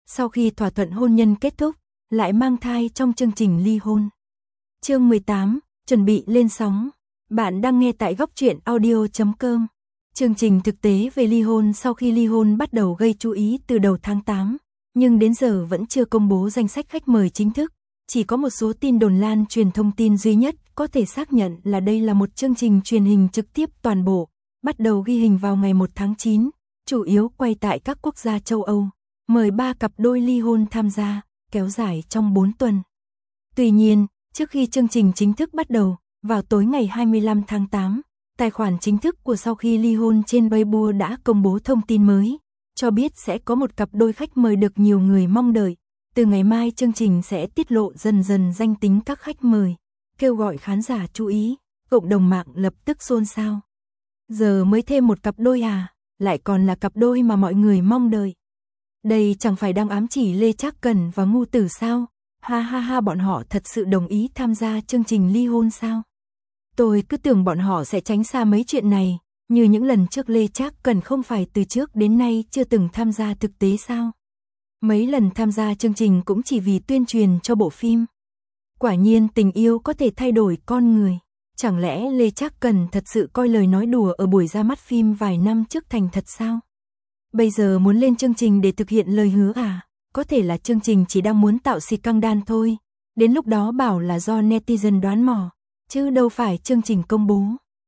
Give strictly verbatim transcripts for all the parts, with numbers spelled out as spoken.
sau khi thỏa thuận hôn nhân kết thúc, lại mang thai trong chương trình ly hôn. Chương mười tám, chuẩn bị lên sóng. Bạn đang nghe tại góc truyện audio chấm com. Chương trình thực tế về ly hôn sau khi ly hôn bắt đầu gây chú ý từ đầu tháng tám, nhưng đến giờ vẫn chưa công bố danh sách khách mời chính thức. Chỉ có một số tin đồn lan truyền thông tin duy nhất có thể xác nhận là đây là một chương trình truyền hình trực tiếp toàn bộ, bắt đầu ghi hình vào ngày một tháng chín, chủ yếu quay tại các quốc gia châu Âu, mời ba cặp đôi ly hôn tham gia, kéo dài trong bốn tuần. Tuy nhiên, trước khi chương trình chính thức bắt đầu, vào tối ngày hai mươi lăm tháng tám, tài khoản chính thức của Sau khi ly hôn trên Weibo đã công bố thông tin mới, cho biết sẽ có một cặp đôi khách mời được nhiều người mong đợi. Từ ngày mai chương trình sẽ tiết lộ dần dần danh tính các khách mời, kêu gọi khán giả chú ý, cộng đồng mạng lập tức xôn xao. Giờ mới thêm một cặp đôi à, lại còn là cặp đôi mà mọi người mong đợi. Đây chẳng phải đang ám chỉ Lê Trác Cần và Ngu Tử sao? Ha ha ha, bọn họ thật sự đồng ý tham gia chương trình ly hôn sao? Tôi cứ tưởng bọn họ sẽ tránh xa mấy chuyện này, như những lần trước Lê Trác Cần không phải từ trước đến nay chưa từng tham gia thực tế sao? Mấy lần tham gia chương trình cũng chỉ vì tuyên truyền cho bộ phim. Quả nhiên tình yêu có thể thay đổi con người. Chẳng lẽ Lê Trác Cần thật sự coi lời nói đùa ở buổi ra mắt phim vài năm trước thành thật sao? Bây giờ muốn lên chương trình để thực hiện lời hứa à? Có thể là chương trình chỉ đang muốn tạo xì căng đan thôi. Đến lúc đó bảo là do netizen đoán mò, chứ đâu phải chương trình công bố.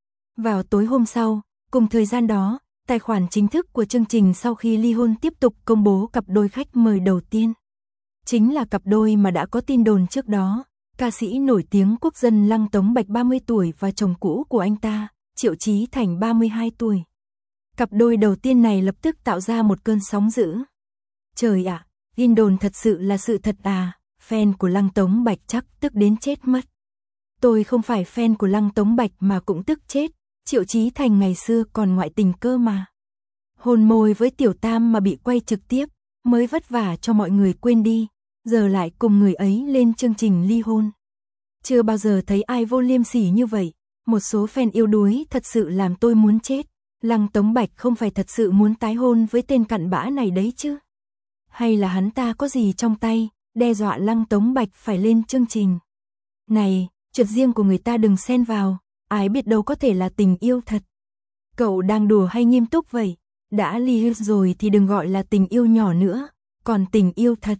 Vào tối hôm sau, cùng thời gian đó, tài khoản chính thức của chương trình Sau khi ly hôn tiếp tục công bố cặp đôi khách mời đầu tiên. Chính là cặp đôi mà đã có tin đồn trước đó, ca sĩ nổi tiếng quốc dân Lăng Tống Bạch ba mươi tuổi và chồng cũ của anh ta, Triệu Chí Thành ba mươi hai tuổi. Cặp đôi đầu tiên này lập tức tạo ra một cơn sóng dữ. Trời ạ, tin đồn thật sự là sự thật à, fan của Lăng Tống Bạch chắc tức đến chết mất. Tôi không phải fan của Lăng Tống Bạch mà cũng tức chết. Triệu Chí Thành ngày xưa còn ngoại tình cơ mà. Hôn môi với Tiểu Tam mà bị quay trực tiếp, mới vất vả cho mọi người quên đi, giờ lại cùng người ấy lên chương trình ly hôn. Chưa bao giờ thấy ai vô liêm sỉ như vậy, một số fan yêu đuối thật sự làm tôi muốn chết. Lăng Tống Bạch không phải thật sự muốn tái hôn với tên cặn bã này đấy chứ? Hay là hắn ta có gì trong tay, đe dọa Lăng Tống Bạch phải lên chương trình? Này, chuyện riêng của người ta đừng xen vào. Ai biết đâu có thể là tình yêu thật. Cậu đang đùa hay nghiêm túc vậy? Đã ly hôn rồi thì đừng gọi là tình yêu nhỏ nữa, còn tình yêu thật.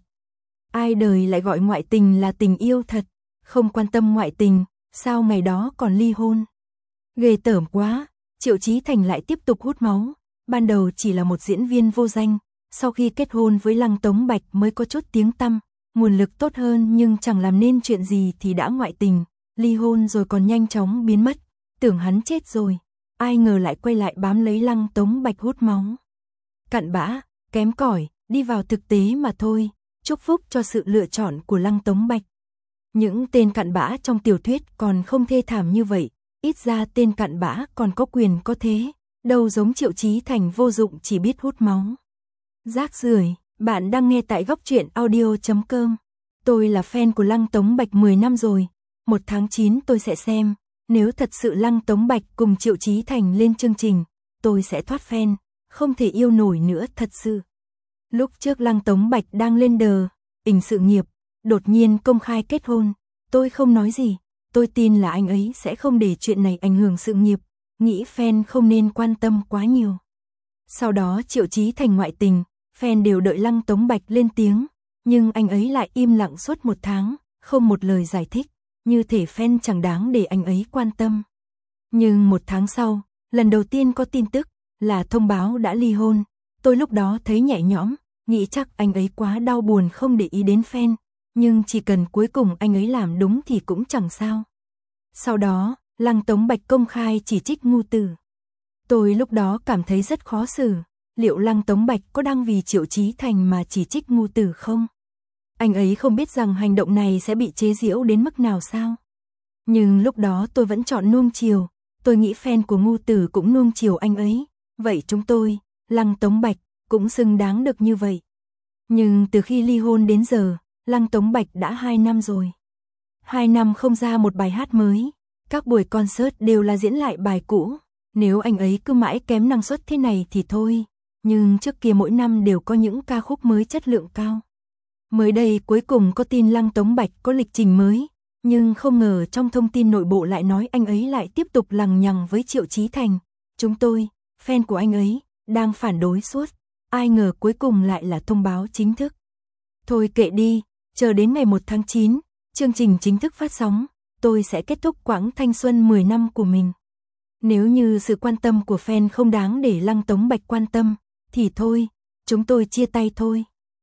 Ai đời lại gọi ngoại tình là tình yêu thật, không quan tâm ngoại tình, sao ngày đó còn ly hôn? Ghê tởm quá, Triệu Chí Thành lại tiếp tục hút máu, ban đầu chỉ là một diễn viên vô danh, sau khi kết hôn với Lăng Tống Bạch mới có chút tiếng tăm, nguồn lực tốt hơn nhưng chẳng làm nên chuyện gì thì đã ngoại tình. Ly hôn rồi còn nhanh chóng biến mất, tưởng hắn chết rồi, ai ngờ lại quay lại bám lấy Lăng Tống Bạch hút máu. Cặn bã, kém cỏi, đi vào thực tế mà thôi, chúc phúc cho sự lựa chọn của Lăng Tống Bạch. Những tên cặn bã trong tiểu thuyết còn không thê thảm như vậy, ít ra tên cặn bã còn có quyền có thế, đâu giống Triệu Chí Thành vô dụng chỉ biết hút máu. Rác rưởi, bạn đang nghe tại góc truyện audio chấm com. Tôi là fan của Lăng Tống Bạch mười năm rồi. Một tháng chín tôi sẽ xem, nếu thật sự Lăng Tống Bạch cùng Triệu Chí Thành lên chương trình, tôi sẽ thoát fan, không thể yêu nổi nữa thật sự. Lúc trước Lăng Tống Bạch đang lên đờ, ình sự nghiệp, đột nhiên công khai kết hôn, tôi không nói gì, tôi tin là anh ấy sẽ không để chuyện này ảnh hưởng sự nghiệp, nghĩ fan không nên quan tâm quá nhiều. Sau đó Triệu Chí Thành ngoại tình, fan đều đợi Lăng Tống Bạch lên tiếng, nhưng anh ấy lại im lặng suốt một tháng, không một lời giải thích. Như thể fan chẳng đáng để anh ấy quan tâm. Nhưng một tháng sau, lần đầu tiên có tin tức là thông báo đã ly hôn, tôi lúc đó thấy nhẹ nhõm, nghĩ chắc anh ấy quá đau buồn không để ý đến fan, nhưng chỉ cần cuối cùng anh ấy làm đúng thì cũng chẳng sao. Sau đó, Lăng Tống Bạch công khai chỉ trích Ngu Tử. Tôi lúc đó cảm thấy rất khó xử, liệu Lăng Tống Bạch có đang vì Triệu Chí Thành mà chỉ trích Ngu Tử không? Anh ấy không biết rằng hành động này sẽ bị chế giễu đến mức nào sao? Nhưng lúc đó tôi vẫn chọn nuông chiều, tôi nghĩ fan của Ngu Tử cũng nuông chiều anh ấy, vậy chúng tôi, Lăng Tống Bạch, cũng xứng đáng được như vậy. Nhưng từ khi ly hôn đến giờ, Lăng Tống Bạch đã hai năm rồi. Hai năm không ra một bài hát mới, các buổi concert đều là diễn lại bài cũ, nếu anh ấy cứ mãi kém năng suất thế này thì thôi, nhưng trước kia mỗi năm đều có những ca khúc mới chất lượng cao. Mới đây cuối cùng có tin Lăng Tống Bạch có lịch trình mới, nhưng không ngờ trong thông tin nội bộ lại nói anh ấy lại tiếp tục lằng nhằng với Triệu Chí Thành. Chúng tôi, fan của anh ấy, đang phản đối suốt. Ai ngờ cuối cùng lại là thông báo chính thức. Thôi kệ đi, chờ đến ngày một tháng chín, chương trình chính thức phát sóng, tôi sẽ kết thúc quãng thanh xuân mười năm của mình. Nếu như sự quan tâm của fan không đáng để Lăng Tống Bạch quan tâm, thì thôi, chúng tôi chia tay thôi.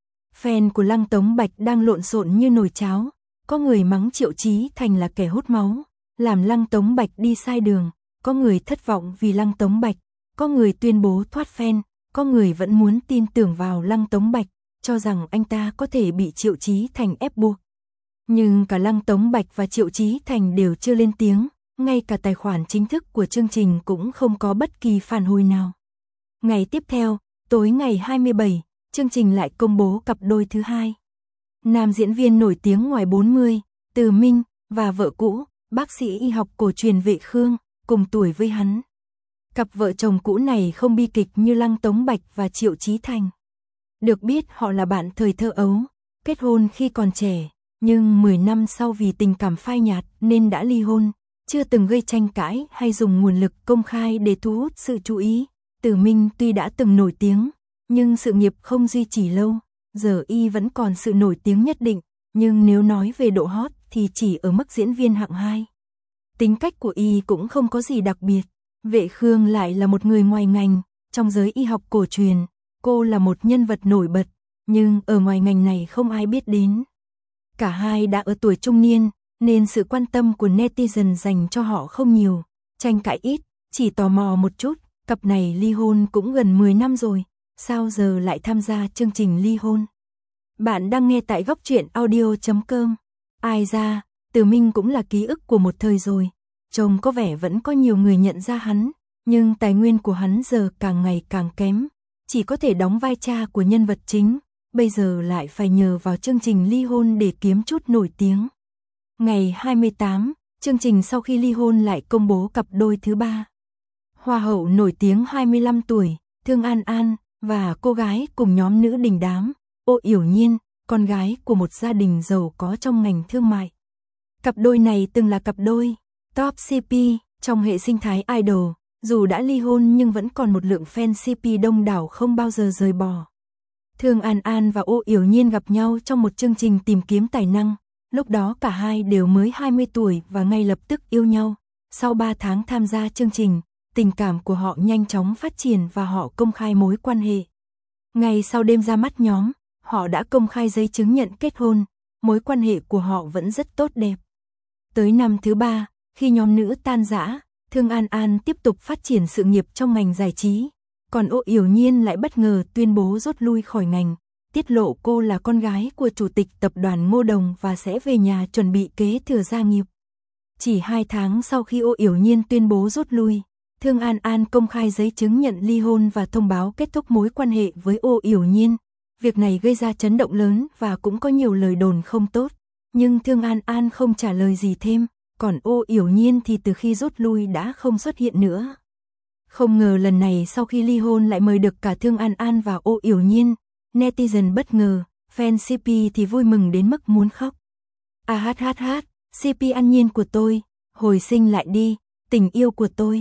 Fan của Lăng Tống Bạch đang lộn xộn như nồi cháo, có người mắng Triệu Chí Thành là kẻ hút máu, làm Lăng Tống Bạch đi sai đường, có người thất vọng vì Lăng Tống Bạch, có người tuyên bố thoát fan, có người vẫn muốn tin tưởng vào Lăng Tống Bạch, cho rằng anh ta có thể bị Triệu Chí Thành ép buộc. Nhưng cả Lăng Tống Bạch và Triệu Chí Thành đều chưa lên tiếng, ngay cả tài khoản chính thức của chương trình cũng không có bất kỳ phản hồi nào. Ngày tiếp theo, tối ngày hai mươi bảy, chương trình lại công bố cặp đôi thứ hai. Nam diễn viên nổi tiếng ngoài bốn mươi, Từ Minh, và vợ cũ, bác sĩ y học cổ truyền Vệ Khương, cùng tuổi với hắn. Cặp vợ chồng cũ này không bi kịch như Lăng Tống Bạch và Triệu Chí Thành. Được biết họ là bạn thời thơ ấu, kết hôn khi còn trẻ, nhưng mười năm sau vì tình cảm phai nhạt nên đã ly hôn, chưa từng gây tranh cãi hay dùng nguồn lực công khai để thu hút sự chú ý. Từ Minh tuy đã từng nổi tiếng, nhưng sự nghiệp không duy trì lâu, giờ y vẫn còn sự nổi tiếng nhất định, nhưng nếu nói về độ hot thì chỉ ở mức diễn viên hạng hai. Tính cách của y cũng không có gì đặc biệt. Vệ Khương lại là một người ngoài ngành, trong giới y học cổ truyền, cô là một nhân vật nổi bật, nhưng ở ngoài ngành này không ai biết đến. Cả hai đã ở tuổi trung niên, nên sự quan tâm của netizen dành cho họ không nhiều, tranh cãi ít, chỉ tò mò một chút, cặp này ly hôn cũng gần mười năm rồi, sao giờ lại tham gia chương trình ly hôn? Bạn đang nghe tại góc truyện audio chấm com. Ai ra, Từ Minh cũng là ký ức của một thời rồi. Trông có vẻ vẫn có nhiều người nhận ra hắn, nhưng tài nguyên của hắn giờ càng ngày càng kém, chỉ có thể đóng vai cha của nhân vật chính, bây giờ lại phải nhờ vào chương trình ly hôn để kiếm chút nổi tiếng. Ngày hai mươi tám, chương trình sau khi ly hôn lại công bố cặp đôi thứ ba. Hoa hậu nổi tiếng hai mươi lăm tuổi, Thương An An, và cô gái cùng nhóm nữ đình đám, Ô Yểu Nhiên, con gái của một gia đình giàu có trong ngành thương mại. Cặp đôi này từng là cặp đôi top xê pê trong hệ sinh thái idol, dù đã ly hôn nhưng vẫn còn một lượng fan xê pê đông đảo không bao giờ rời bỏ. Thương An An và Ô Yểu Nhiên gặp nhau trong một chương trình tìm kiếm tài năng, lúc đó cả hai đều mới hai mươi tuổi và ngay lập tức yêu nhau. Sau ba tháng tham gia chương trình, tình cảm của họ nhanh chóng phát triển và họ công khai mối quan hệ. Ngay sau đêm ra mắt nhóm, họ đã công khai giấy chứng nhận kết hôn, mối quan hệ của họ vẫn rất tốt đẹp. Tới năm thứ ba, khi nhóm nữ tan rã, Thương An An tiếp tục phát triển sự nghiệp trong ngành giải trí, còn Ô Yểu Nhiên lại bất ngờ tuyên bố rút lui khỏi ngành, tiết lộ cô là con gái của chủ tịch tập đoàn Ngô Đồng và sẽ về nhà chuẩn bị kế thừa gia nghiệp. Chỉ hai tháng sau khi Ô Yểu Nhiên tuyên bố rút lui, Thương An An công khai giấy chứng nhận ly hôn và thông báo kết thúc mối quan hệ với Ô Yểu Nhiên. Việc này gây ra chấn động lớn và cũng có nhiều lời đồn không tốt, nhưng Thương An An không trả lời gì thêm, còn Ô Yểu Nhiên thì từ khi rút lui đã không xuất hiện nữa. Không ngờ lần này sau khi ly hôn lại mời được cả Thương An An và Ô Yểu Nhiên, netizen bất ngờ, fan xê pê thì vui mừng đến mức muốn khóc. À hát hát hát, xê pê An Nhiên của tôi, hồi sinh lại đi, tình yêu của tôi.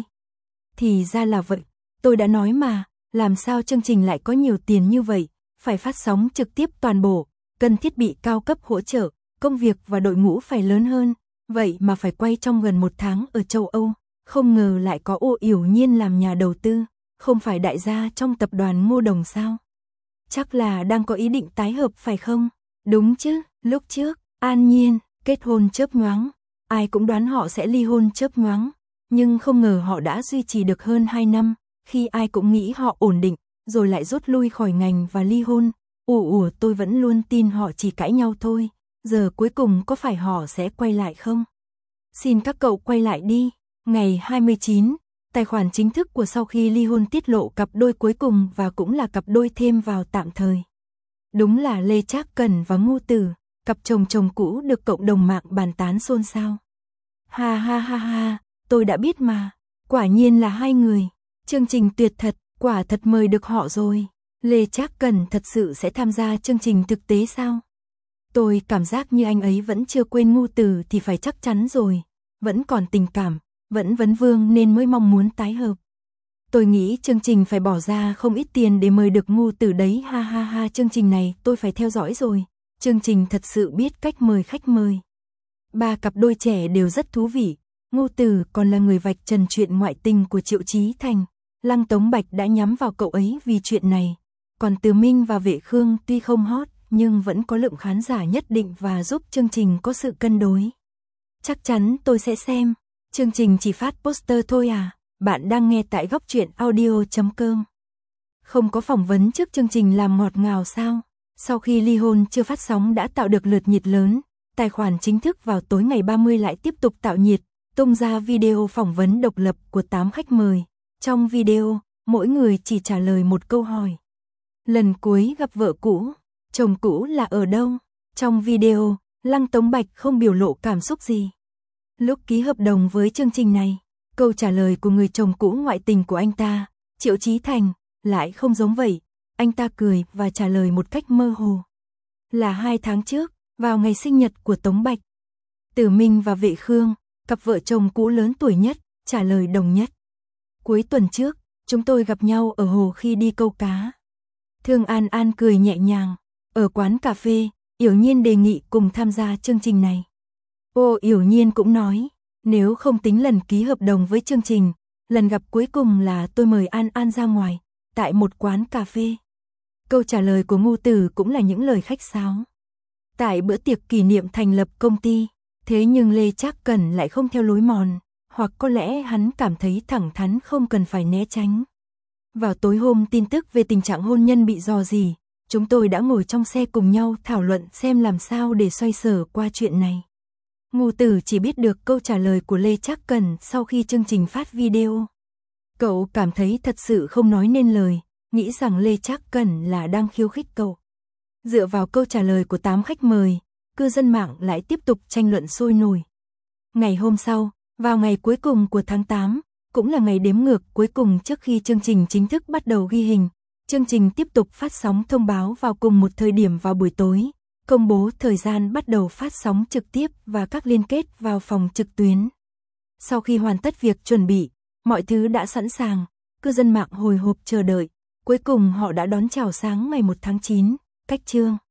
Thì ra là vậy, tôi đã nói mà, làm sao chương trình lại có nhiều tiền như vậy, phải phát sóng trực tiếp toàn bộ, cần thiết bị cao cấp hỗ trợ, công việc và đội ngũ phải lớn hơn, vậy mà phải quay trong gần một tháng ở châu Âu, không ngờ lại có Ô Yểu Nhiên làm nhà đầu tư, không phải đại gia trong tập đoàn Ngô Đồng sao? Chắc là đang có ý định tái hợp phải không? Đúng chứ, lúc trước, An Nhiên, kết hôn chớp nhoáng, ai cũng đoán họ sẽ ly hôn chớp nhoáng, nhưng không ngờ họ đã duy trì được hơn hai năm, khi ai cũng nghĩ họ ổn định, rồi lại rút lui khỏi ngành và ly hôn. Ủa ủa tôi vẫn luôn tin họ chỉ cãi nhau thôi, giờ cuối cùng có phải họ sẽ quay lại không? Xin các cậu quay lại đi. Ngày hai mươi chín, tài khoản chính thức của sau khi ly hôn tiết lộ cặp đôi cuối cùng và cũng là cặp đôi thêm vào tạm thời. Đúng là Lê Trác Cần và Ngô Tử, cặp chồng chồng cũ được cộng đồng mạng bàn tán xôn xao. Ha ha ha ha, tôi đã biết mà, quả nhiên là hai người, chương trình tuyệt thật, quả thật mời được họ rồi. Lê Trác Cần thật sự sẽ tham gia chương trình thực tế sao? Tôi cảm giác như anh ấy vẫn chưa quên Ngưu Tử thì phải chắc chắn rồi, vẫn còn tình cảm, vẫn vấn vương nên mới mong muốn tái hợp. Tôi nghĩ chương trình phải bỏ ra không ít tiền để mời được Ngưu Tử đấy, ha ha ha, chương trình này tôi phải theo dõi rồi. Chương trình thật sự biết cách mời khách mời. Ba cặp đôi trẻ đều rất thú vị. Ngưu Tử còn là người vạch trần chuyện ngoại tình của Triệu Chí Thành. Lăng Tống Bạch đã nhắm vào cậu ấy vì chuyện này. Còn Từ Minh và Vệ Khương tuy không hot nhưng vẫn có lượng khán giả nhất định và giúp chương trình có sự cân đối. Chắc chắn tôi sẽ xem. Chương trình chỉ phát poster thôi à? Bạn đang nghe tại góc truyện audio chấm com. Không có phỏng vấn trước chương trình làm ngọt ngào sao? Sau khi ly hôn chưa phát sóng đã tạo được lượt nhiệt lớn, tài khoản chính thức vào tối ngày ba mươi lại tiếp tục tạo nhiệt, tung ra video phỏng vấn độc lập của tám khách mời. Trong video, mỗi người chỉ trả lời một câu hỏi. Lần cuối gặp vợ cũ, chồng cũ là ở đâu? Trong video, Lăng Tống Bạch không biểu lộ cảm xúc gì. Lúc ký hợp đồng với chương trình này, câu trả lời của người chồng cũ ngoại tình của anh ta, Triệu Chí Thành, lại không giống vậy. Anh ta cười và trả lời một cách mơ hồ. Là hai tháng trước, vào ngày sinh nhật của Tống Bạch. Tử Minh và Vệ Khương, cặp vợ chồng cũ lớn tuổi nhất, trả lời đồng nhất. Cuối tuần trước, chúng tôi gặp nhau ở hồ khi đi câu cá. Thương An An cười nhẹ nhàng. Ở quán cà phê, Yểu Nhiên đề nghị cùng tham gia chương trình này. Ô, Yểu Nhiên cũng nói, nếu không tính lần ký hợp đồng với chương trình, lần gặp cuối cùng là tôi mời An An ra ngoài, tại một quán cà phê. Câu trả lời của Ngưu Tử cũng là những lời khách sáo. Tại bữa tiệc kỷ niệm thành lập công ty, thế nhưng Lê Trác Cẩn lại không theo lối mòn, hoặc có lẽ hắn cảm thấy thẳng thắn không cần phải né tránh. Vào tối hôm tin tức về tình trạng hôn nhân bị rò rỉ, chúng tôi đã ngồi trong xe cùng nhau thảo luận xem làm sao để xoay sở qua chuyện này. Ngưu Tử chỉ biết được câu trả lời của Lê Trác Cẩn sau khi chương trình phát video. Cậu cảm thấy thật sự không nói nên lời, nghĩ rằng Lê Trác Cẩn là đang khiêu khích cậu. Dựa vào câu trả lời của tám khách mời, cư dân mạng lại tiếp tục tranh luận sôi nổi. Ngày hôm sau, vào ngày cuối cùng của tháng tám, cũng là ngày đếm ngược cuối cùng trước khi chương trình chính thức bắt đầu ghi hình, chương trình tiếp tục phát sóng thông báo vào cùng một thời điểm vào buổi tối, công bố thời gian bắt đầu phát sóng trực tiếp và các liên kết vào phòng trực tuyến. Sau khi hoàn tất việc chuẩn bị, mọi thứ đã sẵn sàng, cư dân mạng hồi hộp chờ đợi, cuối cùng họ đã đón chào sáng ngày một tháng chín, cách chương.